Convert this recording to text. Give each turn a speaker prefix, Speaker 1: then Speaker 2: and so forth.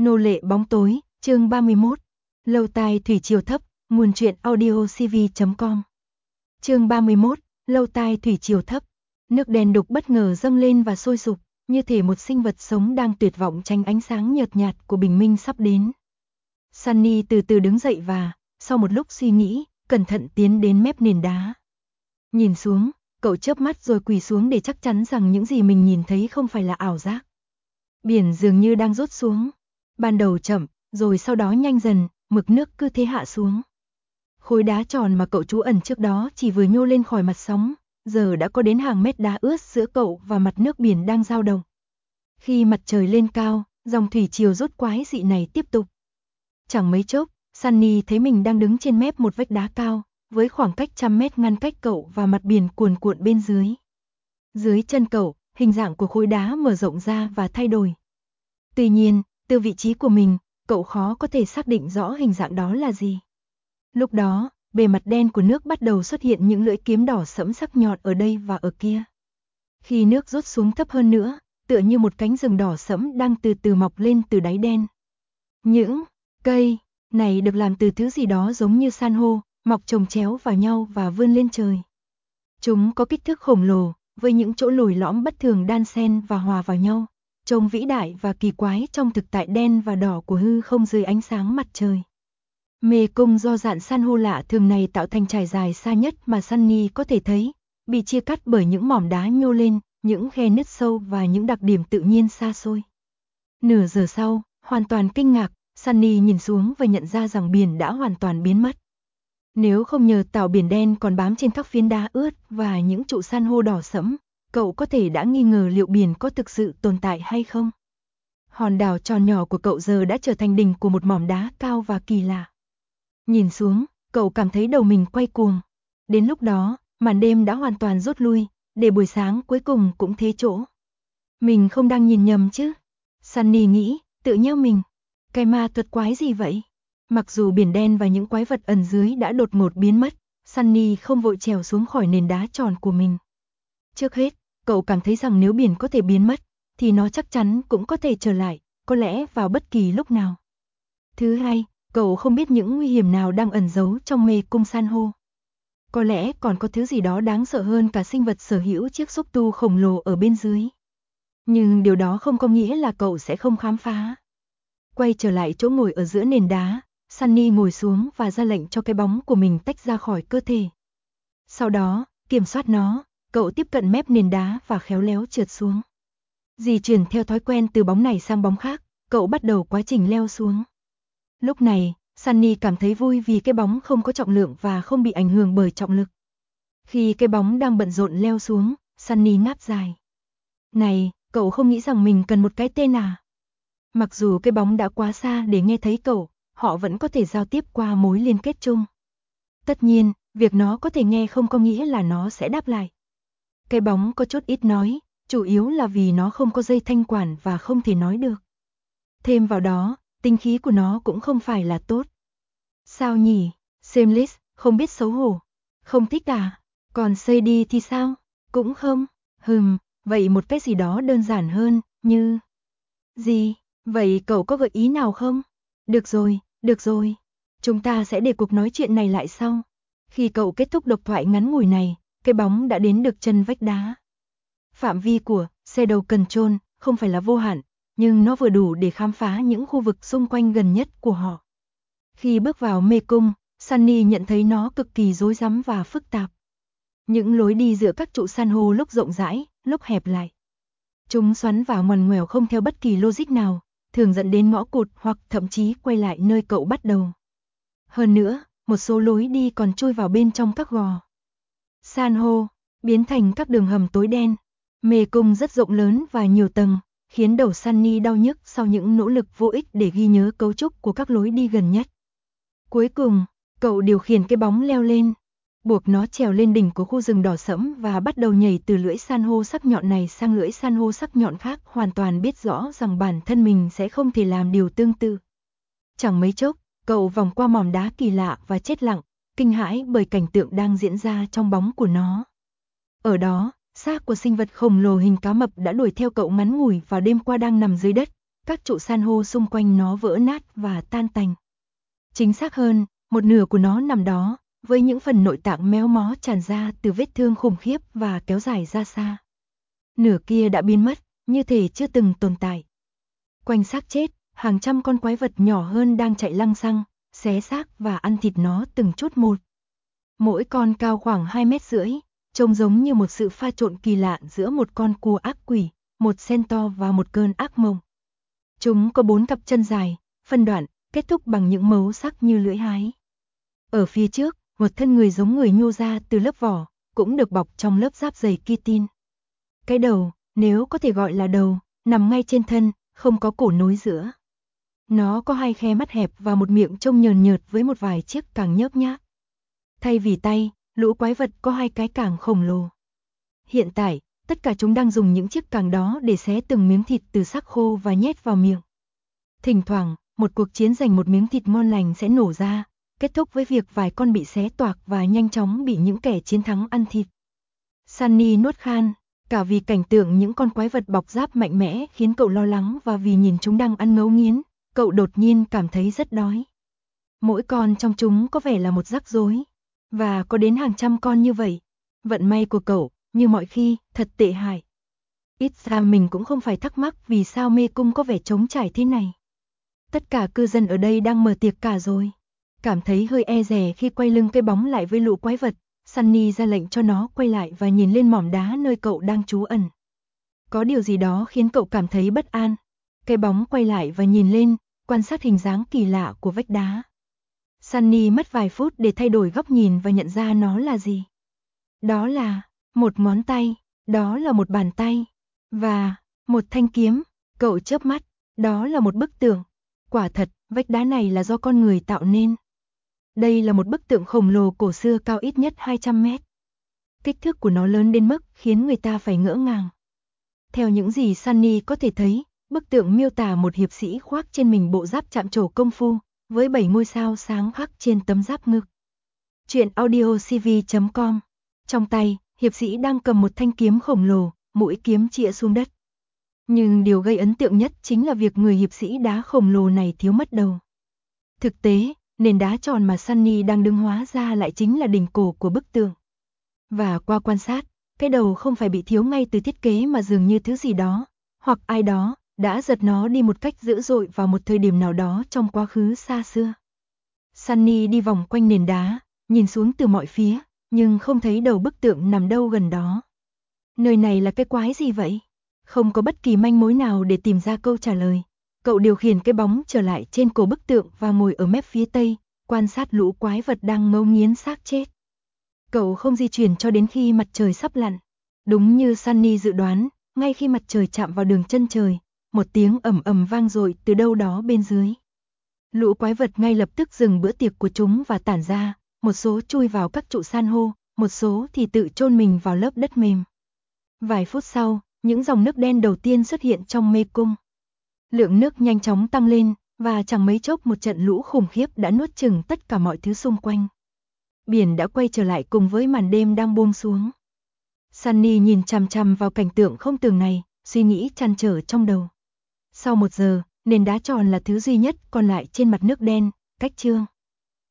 Speaker 1: Nô lệ bóng tối, chương 31. Lâu tai thủy triều thấp, nguồn truyện audio cv.com. Chương 31. Lâu tai thủy triều thấp. Nước đen đục bất ngờ dâng lên và sôi sục, như thể một sinh vật sống đang tuyệt vọng tránh ánh sáng nhợt nhạt của bình minh sắp đến. Sunny từ từ đứng dậy và, sau một lúc suy nghĩ, cẩn thận tiến đến mép nền đá. Nhìn xuống, cậu chớp mắt rồi quỳ xuống để chắc chắn rằng những gì mình nhìn thấy không phải là ảo giác. Biển dường như đang rút xuống. Ban đầu chậm, rồi sau đó nhanh dần, mực nước cứ thế hạ xuống. Khối đá tròn mà cậu trú ẩn trước đó chỉ vừa nhô lên khỏi mặt sóng, giờ đã có đến hàng mét đá ướt giữa cậu và mặt nước biển đang dao động. Khi mặt trời lên cao, dòng thủy triều rốt quái dị này tiếp tục. Chẳng mấy chốc, Sunny thấy mình đang đứng trên mép một vách đá cao, với khoảng cách 100 mét ngăn cách cậu và mặt biển cuồn cuộn bên dưới. Dưới chân cậu, hình dạng của khối đá mở rộng ra và thay đổi. Tuy nhiên, từ vị trí của mình, cậu khó có thể xác định rõ hình dạng đó là gì. Lúc đó, bề mặt đen của nước bắt đầu xuất hiện những lưỡi kiếm đỏ sẫm sắc nhọn ở đây và ở kia. Khi nước rút xuống thấp hơn nữa, tựa như một cánh rừng đỏ sẫm đang từ từ mọc lên từ đáy đen. Những cây này được làm từ thứ gì đó giống như san hô, mọc chồng chéo vào nhau và vươn lên trời. Chúng có kích thước khổng lồ, với những chỗ lồi lõm bất thường đan xen và hòa vào nhau, trông vĩ đại và kỳ quái trong thực tại đen và đỏ của hư không dưới ánh sáng mặt trời. Mê cung do dạn san hô lạ thường này tạo thành trải dài xa nhất mà Sunny có thể thấy, bị chia cắt bởi những mỏm đá nhô lên, những khe nứt sâu và những đặc điểm tự nhiên xa xôi. Nửa giờ sau, hoàn toàn kinh ngạc, Sunny nhìn xuống và nhận ra rằng biển đã hoàn toàn biến mất. Nếu không nhờ tảo biển đen còn bám trên các phiến đá ướt và những trụ san hô đỏ sẫm, cậu có thể đã nghi ngờ liệu biển có thực sự tồn tại hay không. Hòn đảo tròn nhỏ của cậu giờ đã trở thành đỉnh của một mỏm đá cao và kỳ lạ. Nhìn xuống, cậu cảm thấy đầu mình quay cuồng. Đến lúc đó, màn đêm đã hoàn toàn rút lui, để buổi sáng cuối cùng cũng thế chỗ. Mình không đang nhìn nhầm chứ? Sunny nghĩ, tự nheo mình. Cái ma thuật quái gì vậy? Mặc dù biển đen và những quái vật ẩn dưới đã đột ngột biến mất, Sunny không vội trèo xuống khỏi nền đá tròn của mình. Trước hết, cậu cảm thấy rằng nếu biển có thể biến mất, thì nó chắc chắn cũng có thể trở lại, có lẽ vào bất kỳ lúc nào. Thứ hai, cậu không biết những nguy hiểm nào đang ẩn giấu trong mê cung san hô. Có lẽ còn có thứ gì đó đáng sợ hơn cả sinh vật sở hữu chiếc xúc tu khổng lồ ở bên dưới. Nhưng điều đó không có nghĩa là cậu sẽ không khám phá. Quay trở lại chỗ ngồi ở giữa nền đá, Sunny ngồi xuống và ra lệnh cho cái bóng của mình tách ra khỏi cơ thể. Sau đó, kiểm soát nó, cậu tiếp cận mép nền đá và khéo léo trượt xuống. Di chuyển theo thói quen từ bóng này sang bóng khác, cậu bắt đầu quá trình leo xuống. Lúc này, Sunny cảm thấy vui vì cái bóng không có trọng lượng và không bị ảnh hưởng bởi trọng lực. Khi cái bóng đang bận rộn leo xuống, Sunny ngáp dài. Này, cậu không nghĩ rằng mình cần một cái tên à? Mặc dù cái bóng đã quá xa để nghe thấy cậu, họ vẫn có thể giao tiếp qua mối liên kết chung. Tất nhiên, việc nó có thể nghe không có nghĩa là nó sẽ đáp lại. Cái bóng có chút ít nói, chủ yếu là vì nó không có dây thanh quản và không thể nói được. Thêm vào đó, tinh khí của nó cũng không phải là tốt. Sao nhỉ? Shameless, không biết xấu hổ. Không thích à? Còn Sadie thì sao? Cũng không. Vậy một cái gì đó đơn giản hơn, như... Gì? Vậy cậu có gợi ý nào không? Được rồi. Chúng ta sẽ để cuộc nói chuyện này lại sau. Khi cậu kết thúc độc thoại ngắn ngủi này, cái bóng đã đến được chân vách đá. Phạm vi của Shadow Control không phải là vô hạn, nhưng nó vừa đủ để khám phá những khu vực xung quanh gần nhất của họ. Khi bước vào mê cung, Sunny nhận thấy nó cực kỳ rối rắm và phức tạp. Những lối đi giữa các trụ san hô lúc rộng rãi, lúc hẹp lại. Chúng xoắn vào ngoằn ngoèo không theo bất kỳ logic nào, thường dẫn đến ngõ cụt hoặc thậm chí quay lại nơi cậu bắt đầu. Hơn nữa, một số lối đi còn chui vào bên trong các gò san hô, biến thành các đường hầm tối đen. Mê cung rất rộng lớn và nhiều tầng, khiến đầu Sunny đau nhức sau những nỗ lực vô ích để ghi nhớ cấu trúc của các lối đi gần nhất. Cuối cùng, cậu điều khiển cái bóng leo lên, buộc nó trèo lên đỉnh của khu rừng đỏ sẫm và bắt đầu nhảy từ lưỡi san hô sắc nhọn này sang lưỡi san hô sắc nhọn khác, hoàn toàn biết rõ rằng bản thân mình sẽ không thể làm điều tương tự. Chẳng mấy chốc, cậu vòng qua mỏm đá kỳ lạ và chết lặng, kinh hãi bởi cảnh tượng đang diễn ra trong bóng của nó. Ở đó, xác của sinh vật khổng lồ hình cá mập đã đuổi theo cậu ngắn ngủi vào đêm qua đang nằm dưới đất, các trụ san hô xung quanh nó vỡ nát và tan tành. Chính xác hơn, một nửa của nó nằm đó, với những phần nội tạng méo mó tràn ra từ vết thương khủng khiếp và kéo dài ra xa. Nửa kia đã biến mất, như thể chưa từng tồn tại. Quanh xác chết, hàng trăm con quái vật nhỏ hơn đang chạy lăng xăng, xé xác và ăn thịt nó từng chút một. Mỗi con cao khoảng 2,5 mét, trông giống như một sự pha trộn kỳ lạ giữa một con cua ác quỷ, một centaur và một cơn ác mộng. Chúng có 4 cặp chân dài, phân đoạn, kết thúc bằng những mấu sắc như lưỡi hái. Ở phía trước, một thân người giống người nhô ra từ lớp vỏ, cũng được bọc trong lớp giáp dày chitin. Cái đầu, nếu có thể gọi là đầu, nằm ngay trên thân, không có cổ nối giữa. Nó có 2 khe mắt hẹp và một miệng trông nhờn nhợt với một vài chiếc càng nhớp nhác. Thay vì tay, lũ quái vật có 2 cái càng khổng lồ. Hiện tại, tất cả chúng đang dùng những chiếc càng đó để xé từng miếng thịt từ xác khô và nhét vào miệng. Thỉnh thoảng, một cuộc chiến giành một miếng thịt ngon lành sẽ nổ ra, kết thúc với việc vài con bị xé toạc và nhanh chóng bị những kẻ chiến thắng ăn thịt. Sunny nuốt khan, cả vì cảnh tượng những con quái vật bọc giáp mạnh mẽ khiến cậu lo lắng và vì nhìn chúng đang ăn ngấu nghiến, cậu đột nhiên cảm thấy rất đói. Mỗi con trong chúng có vẻ là một rắc rối, và có đến hàng trăm con như vậy. Vận may của cậu, như mọi khi, thật tệ hại. Ít ra mình cũng không phải thắc mắc vì sao mê cung có vẻ trống trải thế này. Tất cả cư dân ở đây đang mở tiệc cả rồi. Cảm thấy hơi e dè khi quay lưng cái bóng lại với lũ quái vật, Sunny ra lệnh cho nó quay lại và nhìn lên mỏm đá nơi cậu đang trú ẩn. Có điều gì đó khiến cậu cảm thấy bất an. Cái bóng quay lại và nhìn lên, quan sát hình dáng kỳ lạ của vách đá. Sunny mất vài phút để thay đổi góc nhìn và nhận ra nó là gì. Đó là một ngón tay, đó là một bàn tay, và một thanh kiếm. Cậu chớp mắt, đó là một bức tượng. Quả thật, vách đá này là do con người tạo nên. Đây là một bức tượng khổng lồ cổ xưa cao ít nhất 200 mét. Kích thước của nó lớn đến mức khiến người ta phải ngỡ ngàng. Theo những gì Sunny có thể thấy, bức tượng miêu tả một hiệp sĩ khoác trên mình bộ giáp chạm trổ công phu, với 7 ngôi sao sáng khắc trên tấm giáp ngực. Chuyện audiocv.com. Trong tay, hiệp sĩ đang cầm một thanh kiếm khổng lồ, mũi kiếm chĩa xuống đất. Nhưng điều gây ấn tượng nhất chính là việc người hiệp sĩ đá khổng lồ này thiếu mất đầu. Thực tế, nền đá tròn mà Sunny đang đứng hóa ra lại chính là đỉnh cổ của bức tượng. Và qua quan sát, cái đầu không phải bị thiếu ngay từ thiết kế mà dường như thứ gì đó, hoặc ai đó, đã giật nó đi một cách dữ dội vào một thời điểm nào đó trong quá khứ xa xưa. Sunny đi vòng quanh nền đá, nhìn xuống từ mọi phía, nhưng không thấy đầu bức tượng nằm đâu gần đó. Nơi này là cái quái gì vậy? Không có bất kỳ manh mối nào để tìm ra câu trả lời. Cậu điều khiển cái bóng trở lại trên cổ bức tượng và ngồi ở mép phía tây, quan sát lũ quái vật đang ngấu nghiến xác chết. Cậu không di chuyển cho đến khi mặt trời sắp lặn. Đúng như Sunny dự đoán, ngay khi mặt trời chạm vào đường chân trời, một tiếng ầm ầm vang dội từ đâu đó bên dưới. Lũ quái vật ngay lập tức dừng bữa tiệc của chúng và tản ra, một số chui vào các trụ san hô, một số thì tự chôn mình vào lớp đất mềm. Vài phút sau, những dòng nước đen đầu tiên xuất hiện trong mê cung. Lượng nước nhanh chóng tăng lên, và chẳng mấy chốc một trận lũ khủng khiếp đã nuốt chửng tất cả mọi thứ xung quanh. Biển đã quay trở lại cùng với màn đêm đang buông xuống. Sunny nhìn chằm chằm vào cảnh tượng không tường này, suy nghĩ trăn trở trong đầu. Sau 1 giờ, nền đá tròn là thứ duy nhất còn lại trên mặt nước đen, cách chương.